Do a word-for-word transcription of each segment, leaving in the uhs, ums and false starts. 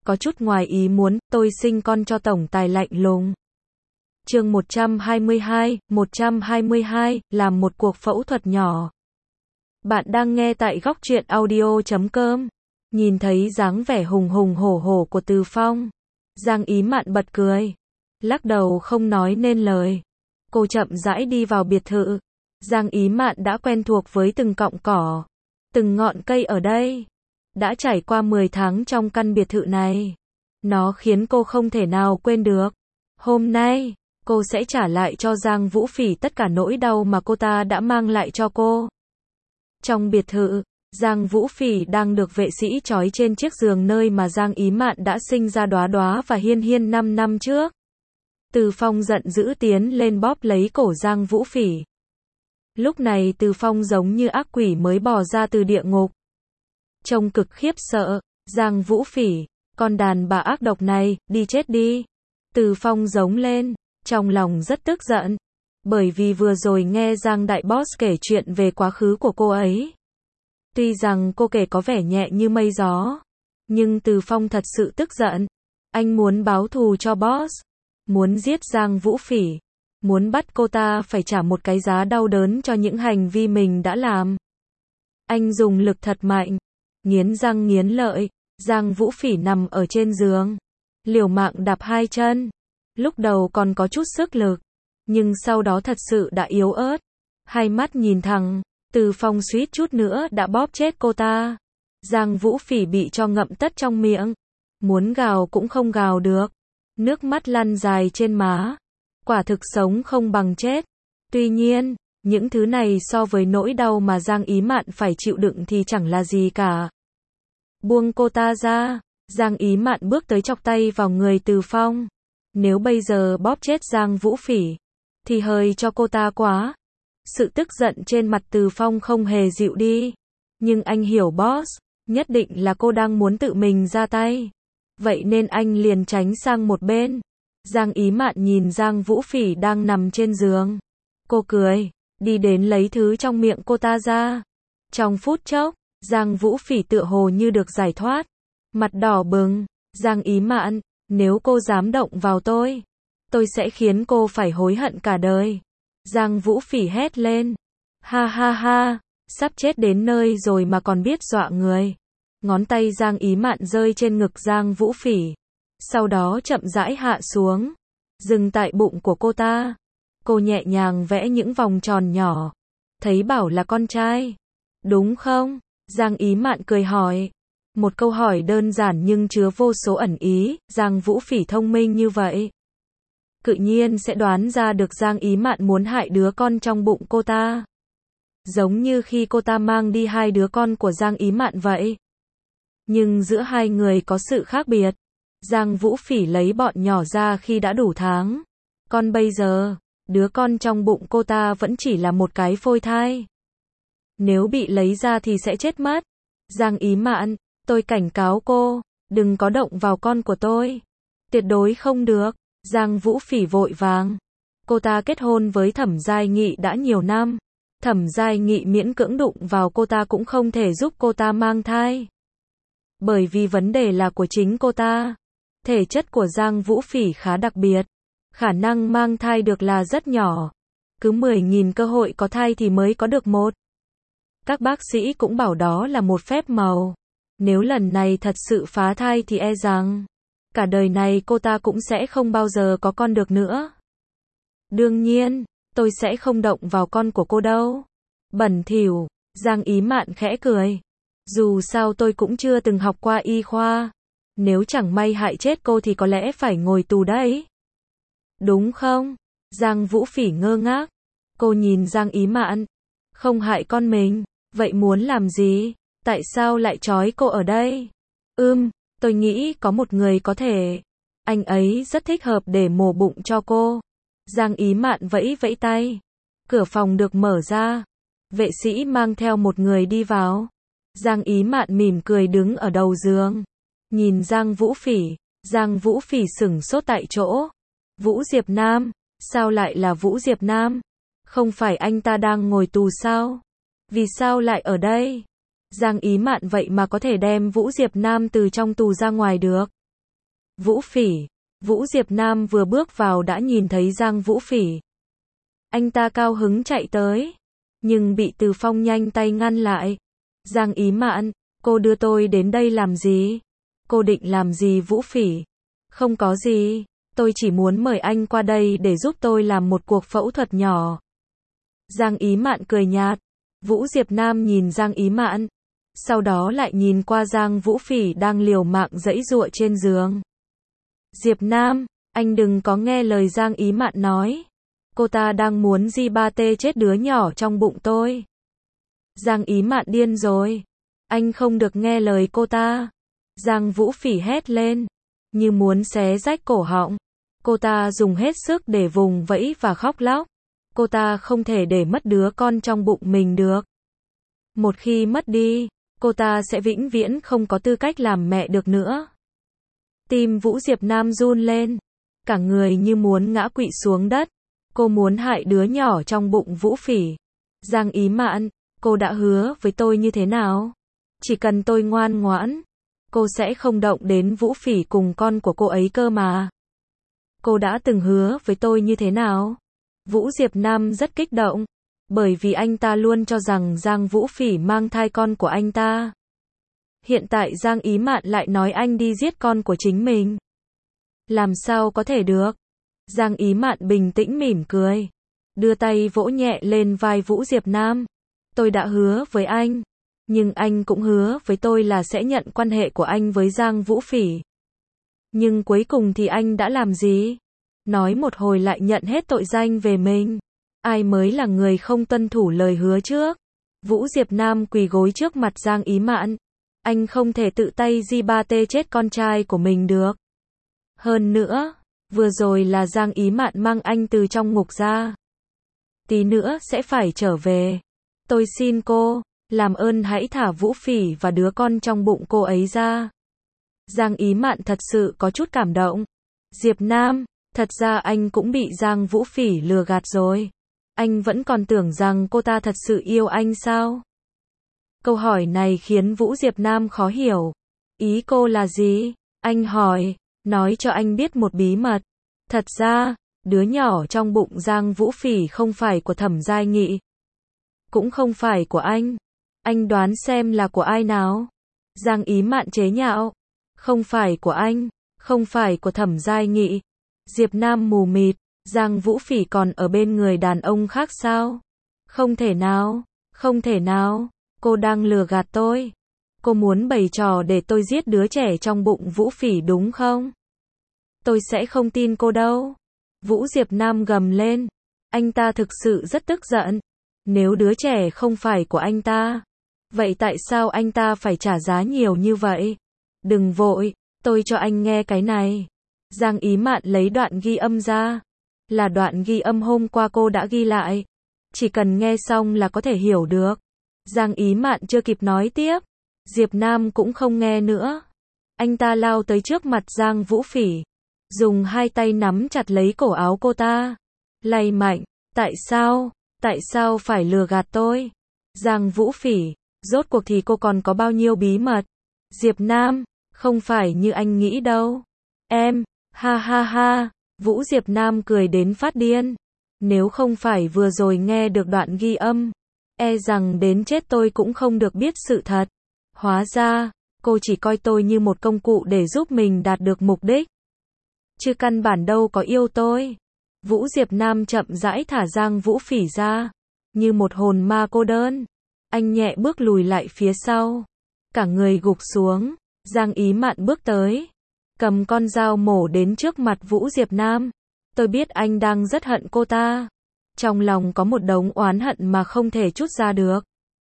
có chút ngoài ý muốn, tôi sinh con cho tổng tài lạnh lùng. Chương một trăm hai mươi hai, một trăm hai mươi hai, làm một cuộc phẫu thuật nhỏ. Bạn đang nghe tại góc truyện audio chấm com. Nhìn thấy dáng vẻ hùng hùng hổ hổ của Từ Phong, Giang Ý Mạn bật cười, lắc đầu không nói nên lời. Cô chậm rãi đi vào biệt thự. Giang Ý Mạn đã quen thuộc với từng cọng cỏ, từng ngọn cây ở đây. Đã trải qua mười tháng trong căn biệt thự này. Nó khiến cô không thể nào quên được. Hôm nay, cô sẽ trả lại cho Giang Vũ Phỉ tất cả nỗi đau mà cô ta đã mang lại cho cô. Trong biệt thự, Giang Vũ Phỉ đang được vệ sĩ trói trên chiếc giường nơi mà Giang Ý Mạn đã sinh ra Đóa Đóa và Hiên Hiên năm năm trước. Từ Phong giận dữ tiến lên bóp lấy cổ Giang Vũ Phỉ. Lúc này Từ Phong giống như ác quỷ mới bò ra từ địa ngục. Trông cực khiếp sợ, Giang Vũ Phỉ, con đàn bà ác độc này, đi chết đi. Từ Phong giống lên, trong lòng rất tức giận. Bởi vì vừa rồi nghe Giang Đại Boss kể chuyện về quá khứ của cô ấy. Tuy rằng cô kể có vẻ nhẹ như mây gió, nhưng Từ Phong thật sự tức giận. Anh muốn báo thù cho boss, muốn giết Giang Vũ Phỉ, muốn bắt cô ta phải trả một cái giá đau đớn cho những hành vi mình đã làm. Anh dùng lực thật mạnh, nghiến răng nghiến lợi. Giang Vũ Phỉ nằm ở trên giường, liều mạng đạp hai chân. Lúc đầu còn có chút sức lực, nhưng sau đó thật sự đã yếu ớt. Hai mắt nhìn thẳng, Từ Phong suýt chút nữa đã bóp chết cô ta. Giang Vũ Phỉ bị cho ngậm tất trong miệng, muốn gào cũng không gào được. Nước mắt lăn dài trên má. Quả thực sống không bằng chết. Tuy nhiên, những thứ này so với nỗi đau mà Giang Ý Mạn phải chịu đựng thì chẳng là gì cả. Buông cô ta ra. Giang Ý Mạn bước tới chọc tay vào người Từ Phong. Nếu bây giờ bóp chết Giang Vũ Phỉ, thì hơi cho cô ta quá. Sự tức giận trên mặt Từ Phong không hề dịu đi. Nhưng anh hiểu boss, nhất định là cô đang muốn tự mình ra tay. Vậy nên anh liền tránh sang một bên. Giang Ý Mạn nhìn Giang Vũ Phỉ đang nằm trên giường. Cô cười, đi đến lấy thứ trong miệng cô ta ra. Trong phút chốc, Giang Vũ Phỉ tựa hồ như được giải thoát. Mặt đỏ bừng. Giang Ý Mạn, nếu cô dám động vào tôi, tôi sẽ khiến cô phải hối hận cả đời. Giang Vũ Phỉ hét lên. Ha ha ha, sắp chết đến nơi rồi mà còn biết dọa người. Ngón tay Giang Ý Mạn rơi trên ngực Giang Vũ Phỉ. Sau đó chậm rãi hạ xuống, dừng tại bụng của cô ta. Cô nhẹ nhàng vẽ những vòng tròn nhỏ. Thấy bảo là con trai, đúng không? Giang Ý Mạn cười hỏi. Một câu hỏi đơn giản nhưng chứa vô số ẩn ý. Giang Vũ Phỉ thông minh như vậy, tự nhiên sẽ đoán ra được Giang Ý Mạn muốn hại đứa con trong bụng cô ta. Giống như khi cô ta mang đi hai đứa con của Giang Ý Mạn vậy. Nhưng giữa hai người có sự khác biệt. Giang Vũ Phỉ lấy bọn nhỏ ra khi đã đủ tháng. Còn bây giờ, đứa con trong bụng cô ta vẫn chỉ là một cái phôi thai. Nếu bị lấy ra thì sẽ chết mất. Giang Ý Mạn, tôi cảnh cáo cô, đừng có động vào con của tôi. Tuyệt đối không được. Giang Vũ Phỉ vội vàng. Cô ta kết hôn với Thẩm Giai Nghị đã nhiều năm. Thẩm Giai Nghị miễn cưỡng đụng vào cô ta cũng không thể giúp cô ta mang thai. Bởi vì vấn đề là của chính cô ta. Thể chất của Giang Vũ Phỉ khá đặc biệt. Khả năng mang thai được là rất nhỏ. Cứ mười nghìn cơ hội có thai thì mới có được một. Các bác sĩ cũng bảo đó là một phép màu. Nếu lần này thật sự phá thai thì e rằng cả đời này cô ta cũng sẽ không bao giờ có con được nữa. Đương nhiên, tôi sẽ không động vào con của cô đâu. Bẩn thỉu. Giang Ý Mạn khẽ cười. Dù sao tôi cũng chưa từng học qua y khoa. Nếu chẳng may hại chết cô thì có lẽ phải ngồi tù đấy. Đúng không? Giang Vũ Phỉ ngơ ngác. Cô nhìn Giang Ý Mạn. Không hại con mình, vậy muốn làm gì? Tại sao lại trói cô ở đây? Ừm, tôi nghĩ có một người có thể. Anh ấy rất thích hợp để mổ bụng cho cô. Giang Ý Mạn vẫy vẫy tay. Cửa phòng được mở ra. Vệ sĩ mang theo một người đi vào. Giang Ý Mạn mỉm cười đứng ở đầu giường. Nhìn Giang Vũ Phỉ. Giang Vũ Phỉ sững sốt tại chỗ. Vũ Diệp Nam? Sao lại là Vũ Diệp Nam? Không phải anh ta đang ngồi tù sao? Vì sao lại ở đây? Giang Ý Mạn vậy mà có thể đem Vũ Diệp Nam từ trong tù ra ngoài được. Vũ Phỉ. Vũ Diệp Nam vừa bước vào đã nhìn thấy Giang Vũ Phỉ. Anh ta cao hứng chạy tới, nhưng bị Từ Phong nhanh tay ngăn lại. Giang Ý Mạn, cô đưa tôi đến đây làm gì? Cô định làm gì Vũ Phỉ? Không có gì, tôi chỉ muốn mời anh qua đây để giúp tôi làm một cuộc phẫu thuật nhỏ. Giang Ý Mạn cười nhạt. Vũ Diệp Nam nhìn Giang Ý Mạn, sau đó lại nhìn qua Giang Vũ Phỉ đang liều mạng giãy giụa trên giường. Diệp Nam, anh đừng có nghe lời Giang Ý Mạn nói. Cô ta đang muốn gi ba tê chết đứa nhỏ trong bụng tôi. Giang Ý Mạn điên rồi. Anh không được nghe lời cô ta. Giang Vũ Phỉ hét lên, như muốn xé rách cổ họng. Cô ta dùng hết sức để vùng vẫy và khóc lóc. Cô ta không thể để mất đứa con trong bụng mình được. Một khi mất đi, cô ta sẽ vĩnh viễn không có tư cách làm mẹ được nữa. Tim Vũ Diệp Nam run lên, cả người như muốn ngã quỵ xuống đất. Cô muốn hại đứa nhỏ trong bụng Vũ Phỉ. Giang Ý Mạn, cô đã hứa với tôi như thế nào? Chỉ cần tôi ngoan ngoãn, cô sẽ không động đến Vũ Phỉ cùng con của cô ấy cơ mà. Cô đã từng hứa với tôi như thế nào? Vũ Diệp Nam rất kích động, bởi vì anh ta luôn cho rằng Giang Vũ Phỉ mang thai con của anh ta. Hiện tại Giang Ý Mạn lại nói anh đi giết con của chính mình. Làm sao có thể được? Giang Ý Mạn bình tĩnh mỉm cười, đưa tay vỗ nhẹ lên vai Vũ Diệp Nam. Tôi đã hứa với anh, nhưng anh cũng hứa với tôi là sẽ nhận quan hệ của anh với Giang Vũ Phỉ. Nhưng cuối cùng thì anh đã làm gì? Nói một hồi lại nhận hết tội danh về mình. Ai mới là người không tuân thủ lời hứa trước? Vũ Diệp Nam quỳ gối trước mặt Giang Ý Mạn. Anh không thể tự tay gi ba tê chết con trai của mình được. Hơn nữa, vừa rồi là Giang Ý Mạn mang anh từ trong ngục ra. Tí nữa sẽ phải trở về. Tôi xin cô, làm ơn hãy thả Vũ Phỉ và đứa con trong bụng cô ấy ra. Giang Ý Mạn thật sự có chút cảm động. Diệp Nam, thật ra anh cũng bị Giang Vũ Phỉ lừa gạt rồi. Anh vẫn còn tưởng rằng cô ta thật sự yêu anh sao? Câu hỏi này khiến Vũ Diệp Nam khó hiểu. Ý cô là gì? Anh hỏi, nói cho anh biết một bí mật. Thật ra, đứa nhỏ trong bụng Giang Vũ Phỉ không phải của Thẩm Giai Nghị. Cũng không phải của anh. Anh đoán xem là của ai nào? Giang Ý Mạn chế nhạo. Không phải của anh, không phải của Thẩm Giai Nghị. Diệp Nam mù mịt, Giang Vũ Phỉ còn ở bên người đàn ông khác sao? Không thể nào, không thể nào, cô đang lừa gạt tôi. Cô muốn bày trò để tôi giết đứa trẻ trong bụng Vũ Phỉ đúng không? Tôi sẽ không tin cô đâu. Vũ Diệp Nam gầm lên. Anh ta thực sự rất tức giận. Nếu đứa trẻ không phải của anh ta, vậy tại sao anh ta phải trả giá nhiều như vậy? Đừng vội, tôi cho anh nghe cái này. Giang Ý Mạn lấy đoạn ghi âm ra. Là đoạn ghi âm hôm qua cô đã ghi lại. Chỉ cần nghe xong là có thể hiểu được. Giang Ý Mạn chưa kịp nói tiếp, Diệp Nam cũng không nghe nữa. Anh ta lao tới trước mặt Giang Vũ Phỉ, dùng hai tay nắm chặt lấy cổ áo cô ta, lay mạnh. Tại sao? Tại sao phải lừa gạt tôi? Giang Vũ Phỉ, rốt cuộc thì cô còn có bao nhiêu bí mật? Diệp Nam, không phải như anh nghĩ đâu. Em, ha ha ha, Vũ Diệp Nam cười đến phát điên. Nếu không phải vừa rồi nghe được đoạn ghi âm, e rằng đến chết tôi cũng không được biết sự thật. Hóa ra, cô chỉ coi tôi như một công cụ để giúp mình đạt được mục đích. Chứ căn bản đâu có yêu tôi. Vũ Diệp Nam chậm rãi thả Giang Vũ Phỉ ra, như một hồn ma cô đơn. Anh nhẹ bước lùi lại phía sau, cả người gục xuống. Giang Ý Mạn bước tới, cầm con dao mổ đến trước mặt Vũ Diệp Nam. Tôi biết anh đang rất hận cô ta. Trong lòng có một đống oán hận mà không thể trút ra được.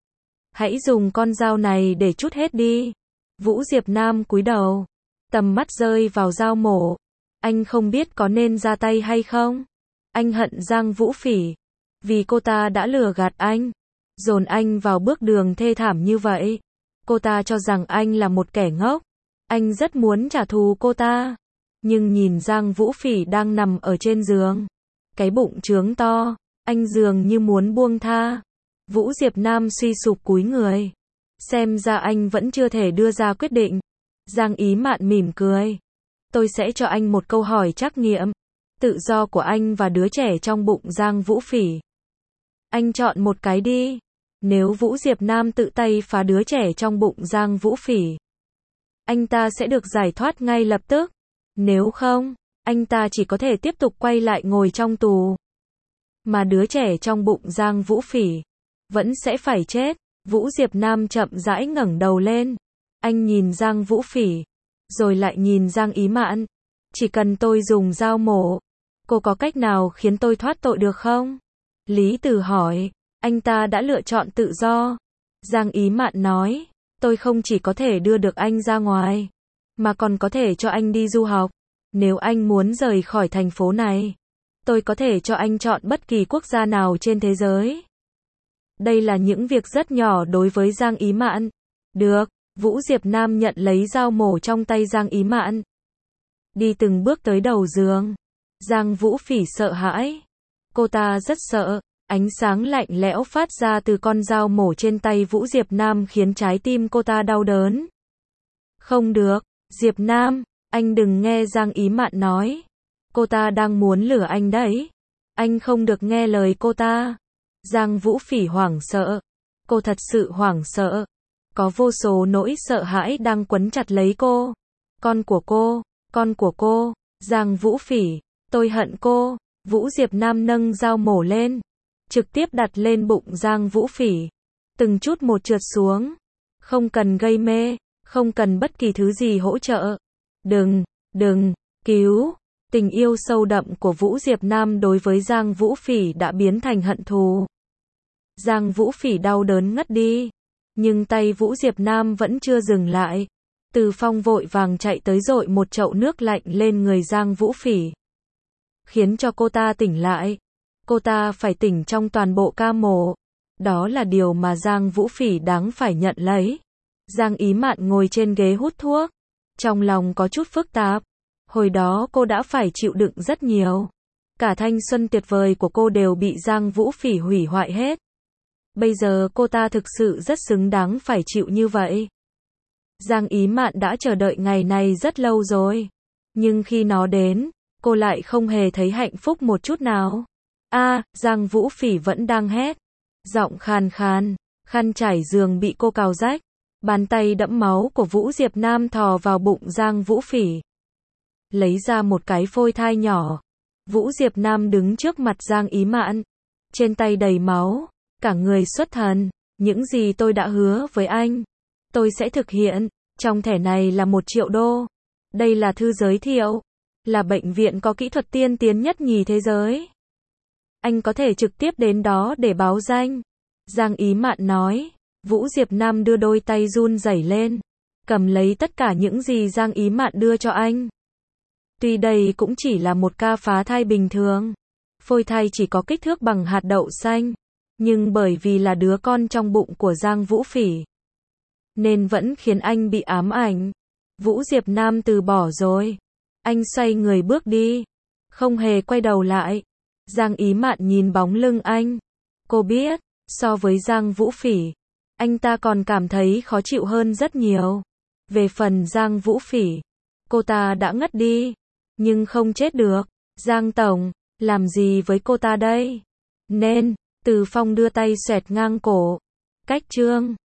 Hãy dùng con dao này để trút hết đi. Vũ Diệp Nam cúi đầu, tầm mắt rơi vào dao mổ. Anh không biết có nên ra tay hay không. Anh hận Giang Vũ Phỉ, vì cô ta đã lừa gạt anh, dồn anh vào bước đường thê thảm như vậy. Cô ta cho rằng anh là một kẻ ngốc. Anh rất muốn trả thù cô ta. Nhưng nhìn Giang Vũ Phỉ đang nằm ở trên giường, cái bụng trướng to, anh dường như muốn buông tha. Vũ Diệp Nam suy sụp cúi người. Xem ra anh vẫn chưa thể đưa ra quyết định. Giang Ý Mạn mỉm cười. tôi sẽ cho anh một câu hỏi trắc nghiệm. Tự do của anh và đứa trẻ trong bụng Giang Vũ Phỉ. Anh chọn một cái đi. Nếu Vũ Diệp Nam tự tay phá đứa trẻ trong bụng Giang Vũ Phỉ, anh ta sẽ được giải thoát ngay lập tức. Nếu không, anh ta chỉ có thể tiếp tục quay lại ngồi trong tù. Mà đứa trẻ trong bụng Giang Vũ Phỉ vẫn sẽ phải chết. Vũ Diệp Nam chậm rãi ngẩng đầu lên. Anh nhìn Giang Vũ Phỉ, rồi lại nhìn Giang Ý Mạn. Chỉ cần tôi dùng dao mổ, cô có cách nào khiến tôi thoát tội được không? Lý Tử hỏi. Anh ta đã lựa chọn tự do. Giang Ý Mạn nói, tôi không chỉ có thể đưa được anh ra ngoài, mà còn có thể cho anh đi du học. Nếu anh muốn rời khỏi thành phố này, tôi có thể cho anh chọn bất kỳ quốc gia nào trên thế giới. Đây là những việc rất nhỏ đối với Giang Ý Mạn. Được, Vũ Diệp Nam nhận lấy dao mổ trong tay Giang Ý Mạn. Đi từng bước tới đầu giường. Giang Vũ Phỉ sợ hãi. Cô ta rất sợ. Ánh sáng lạnh lẽo phát ra từ con dao mổ trên tay Vũ Diệp Nam khiến trái tim cô ta đau đớn. Không được, Diệp Nam, anh đừng nghe Giang Ý Mạn nói. Cô ta đang muốn lừa anh đấy. Anh không được nghe lời cô ta. Giang Vũ Phỉ hoảng sợ. Cô thật sự hoảng sợ. Có vô số nỗi sợ hãi đang quấn chặt lấy cô. Con của cô, con của cô, Giang Vũ Phỉ, tôi hận cô. Vũ Diệp Nam nâng dao mổ lên, trực tiếp đặt lên bụng Giang Vũ Phỉ. Từng chút một trượt xuống. Không cần gây mê, không cần bất kỳ thứ gì hỗ trợ. Đừng, đừng, cứu. Tình yêu sâu đậm của Vũ Diệp Nam đối với Giang Vũ Phỉ đã biến thành hận thù. Giang Vũ Phỉ đau đớn ngất đi. Nhưng tay Vũ Diệp Nam vẫn chưa dừng lại. Từ Phong vội vàng chạy tới dội một chậu nước lạnh lên người Giang Vũ Phỉ, khiến cho cô ta tỉnh lại. Cô ta phải tỉnh trong toàn bộ ca mổ. Đó là điều mà Giang Vũ Phỉ đáng phải nhận lấy. Giang Ý Mạn ngồi trên ghế hút thuốc. Trong lòng có chút phức tạp. Hồi đó cô đã phải chịu đựng rất nhiều. Cả thanh xuân tuyệt vời của cô đều bị Giang Vũ Phỉ hủy hoại hết. Bây giờ cô ta thực sự rất xứng đáng phải chịu như vậy. Giang Ý Mạn đã chờ đợi ngày này rất lâu rồi. Nhưng khi nó đến, cô lại không hề thấy hạnh phúc một chút nào. A, à, Giang Vũ Phỉ vẫn đang hét. Giọng khàn khàn, khăn trải giường bị cô cào rách. Bàn tay đẫm máu của Vũ Diệp Nam thò vào bụng Giang Vũ Phỉ, lấy ra một cái phôi thai nhỏ. Vũ Diệp Nam đứng trước mặt Giang Ý Mạn, trên tay đầy máu, cả người xuất thần. Những gì tôi đã hứa với anh, tôi sẽ thực hiện. Trong thẻ này là một triệu đô. Đây là thư giới thiệu, là bệnh viện có kỹ thuật tiên tiến nhất nhì thế giới. Anh có thể trực tiếp đến đó để báo danh. Giang Ý Mạn nói. Vũ Diệp Nam đưa đôi tay run rẩy lên, cầm lấy tất cả những gì Giang Ý Mạn đưa cho anh. Tuy đây cũng chỉ là một ca phá thai bình thường. Phôi thai chỉ có kích thước bằng hạt đậu xanh. Nhưng bởi vì là đứa con trong bụng của Giang Vũ Phỉ, nên vẫn khiến anh bị ám ảnh. Vũ Diệp Nam từ bỏ rồi. Anh xoay người bước đi, không hề quay đầu lại. Giang Ý Mạn nhìn bóng lưng anh. Cô biết, so với Giang Vũ Phỉ, anh ta còn cảm thấy khó chịu hơn rất nhiều. Về phần Giang Vũ Phỉ, cô ta đã ngất đi, nhưng không chết được. Giang Tổng, làm gì với cô ta đây? Nên, Từ Phong đưa tay xoẹt ngang cổ. Cách chương